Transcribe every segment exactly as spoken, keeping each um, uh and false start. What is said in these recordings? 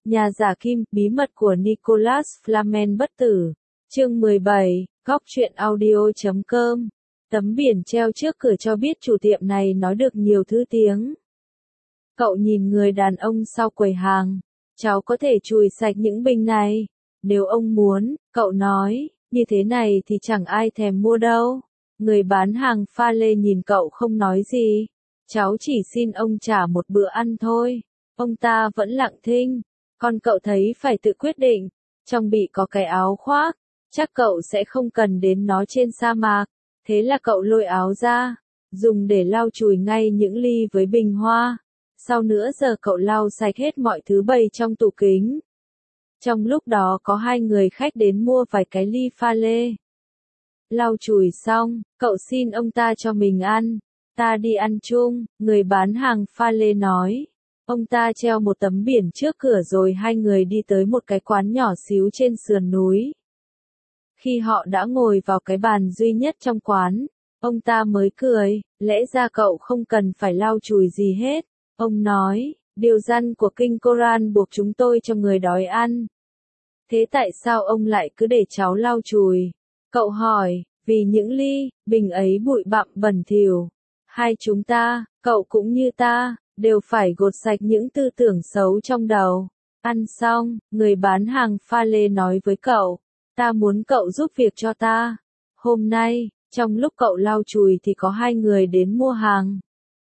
Nhà giả kim, bí mật của Nicholas Flamel bất tử. Chương mười bảy, góc truyện audio chấm com. Tấm biển treo trước cửa cho biết chủ tiệm này nói được nhiều thứ tiếng. Cậu nhìn người đàn ông sau quầy hàng. Cháu có thể chùi sạch những bình này. Nếu ông muốn, cậu nói, như thế này thì chẳng ai thèm mua đâu. Người bán hàng pha lê nhìn cậu không nói gì. Cháu chỉ xin ông trả một bữa ăn thôi. Ông ta vẫn lặng thinh. Còn cậu thấy phải tự quyết định. Trong bị có cái áo khoác. Chắc cậu sẽ không cần đến nó trên sa mạc. Thế là cậu lôi áo ra. Dùng để lau chùi ngay những ly với bình hoa. Sau nửa giờ cậu lau sạch hết mọi thứ bày trong tủ kính. Trong lúc đó có hai người khách đến mua vài cái ly pha lê. Lau chùi xong, cậu xin ông ta cho mình ăn. Ta đi ăn chung, người bán hàng pha lê nói. Ông ta treo một tấm biển trước cửa rồi hai người đi tới một cái quán nhỏ xíu trên sườn núi. Khi họ đã ngồi vào cái bàn duy nhất trong quán, ông ta mới cười, lẽ ra cậu không cần phải lau chùi gì hết. Ông nói, điều răn của kinh Koran buộc chúng tôi cho người đói ăn. Thế tại sao ông lại cứ để cháu lau chùi? Cậu hỏi, vì những ly, bình ấy bụi bặm bẩn thỉu. Hai chúng ta, cậu cũng như ta, đều phải gột sạch những tư tưởng xấu trong đầu. Ăn xong, người bán hàng pha lê nói với cậu, ta muốn cậu giúp việc cho ta. Hôm nay, trong lúc cậu lau chùi thì có hai người đến mua hàng.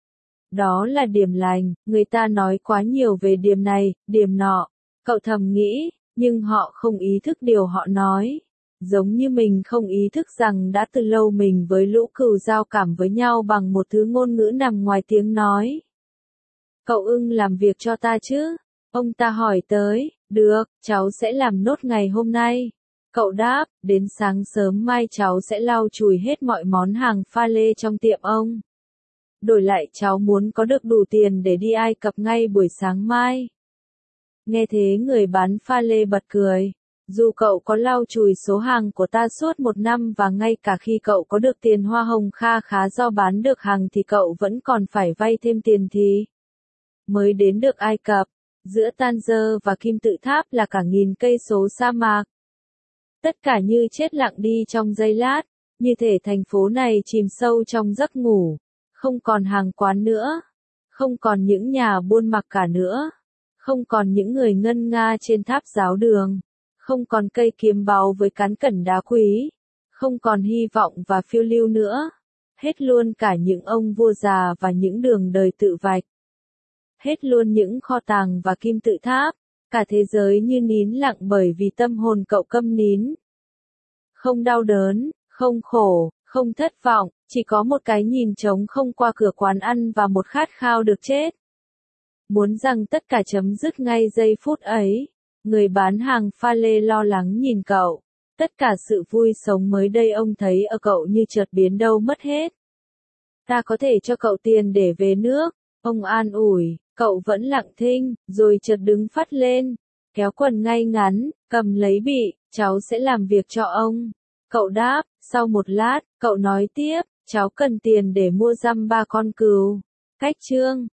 Đó là Điềm lành, người ta nói quá nhiều về Điềm này, Điềm nọ. Cậu thầm nghĩ, nhưng họ không ý thức điều họ nói. Giống như mình không ý thức rằng đã từ lâu mình với lũ cừu giao cảm với nhau bằng một thứ ngôn ngữ nằm ngoài tiếng nói. Cậu ưng làm việc cho ta chứ? Ông ta hỏi tới, được, cháu sẽ làm nốt ngày hôm nay. Cậu đáp, đến sáng sớm mai cháu sẽ lau chùi hết mọi món hàng pha lê trong tiệm ông. Đổi lại cháu muốn có được đủ tiền để đi Ai Cập ngay buổi sáng mai. Nghe thế người bán pha lê bật cười. Dù cậu có lau chùi số hàng của ta suốt một năm và ngay cả khi cậu có được tiền hoa hồng kha khá do bán được hàng thì cậu vẫn còn phải vay thêm tiền thì. Mới đến được Ai Cập, giữa Tangier và Kim Tự Tháp là cả nghìn cây số sa mạc. Tất cả như chết lặng đi trong giây lát, như thể thành phố này chìm sâu trong giấc ngủ. Không còn hàng quán nữa, không còn những nhà buôn mặc cả nữa, không còn những người ngân nga trên tháp giáo đường, không còn cây kiếm báu với cán cẩn đá quý, không còn hy vọng và phiêu lưu nữa. Hết luôn cả những ông vua già và những đường đời tự vạch. Hết luôn những kho tàng và kim tự tháp, cả thế giới như nín lặng bởi vì tâm hồn cậu câm nín. Không đau đớn, không khổ, không thất vọng, chỉ có một cái nhìn trống không qua cửa quán ăn và một khát khao được chết. Muốn rằng tất cả chấm dứt ngay giây phút ấy. Người bán hàng pha lê lo lắng nhìn cậu. Tất cả sự vui sống mới đây ông thấy ở cậu như chợt biến đâu mất hết. Ta có thể cho cậu tiền để về nước. Ông an ủi, cậu vẫn lặng thinh, rồi chợt đứng phắt lên. Kéo quần ngay ngắn, cầm lấy bị, cháu sẽ làm việc cho ông. Cậu đáp, sau một lát, cậu nói tiếp, cháu cần tiền để mua dăm ba con cừu. Cách chương